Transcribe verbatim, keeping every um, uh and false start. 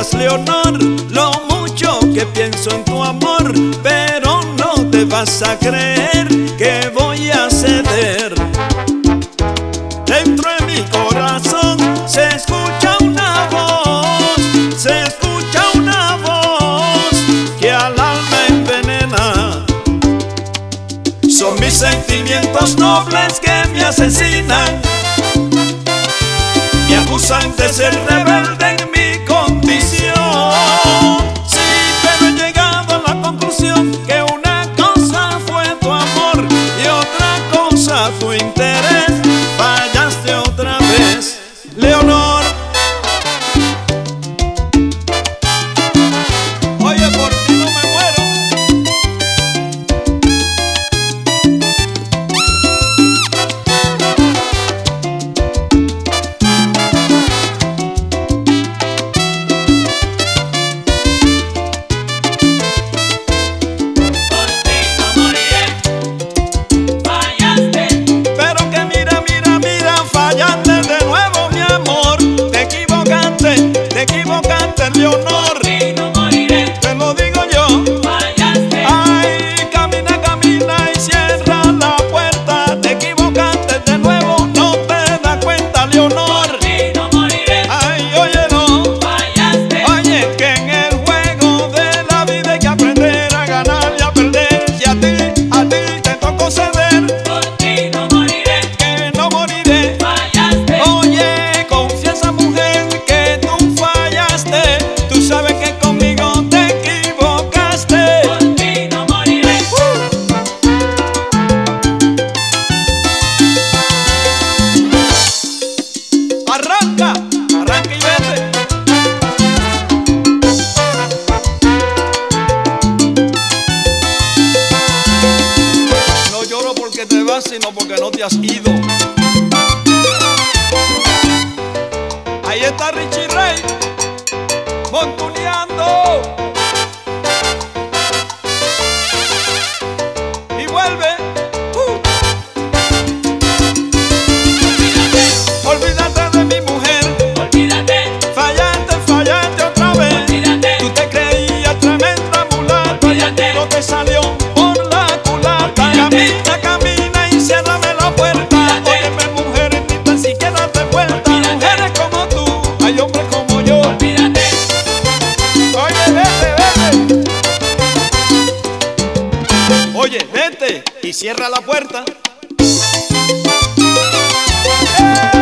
supieras, Leonor, lo mucho que pienso en tu amor, pero no te vas a creer que voy a ceder. Dentro de mi corazón se escucha una voz, se escucha una voz que al alma envenena. Son mis sentimientos nobles que me asesinan, me acusan de ser rebelde en mi condición. Sí, pero he llegado a la conclusión que una cosa fue tu amor y otra cosa tu interés. Fallaste otra vez, Leonor. Oye, por ti no me muero. Leonor, por ti no moriré, te lo digo yo. Fallaste. Ay, camina, camina y cierra la puerta. Te equivocaste de nuevo, no te das cuenta, Leonor. Por ti no moriré. Ay, óyelo. Fallaste. Oye, que en el juego de la vida hay que aprender a ganar y a perder. Si a ti, a ti te tocó ceder, por ti no moriré, que no moriré. Fallaste. Oye, confiesa, mujer, que tú fallaste. Tú sabes que conmigo te equivocaste. Por ti no moriré. uh. Arranca, arranca y vete. No lloro porque te vas, sino porque no te has ido. Ahí está Richie Ray montuneando y vuelve. uh. Olvídate, olvídate de mi mujer, olvídate, fallaste, fallaste otra vez. Olvídate, tú te creías tremenda mulata, olvídate, no te salió por la culata. Olvídate. Camina, camina y ciérrame la puerta. Óyeme, mujer, ni tan siquiera te vuelta. Mujeres como tú, hay hombres como yo. Olvídate. Oye, vete, vete. Oye, vete y cierra la puerta. ¡Eh!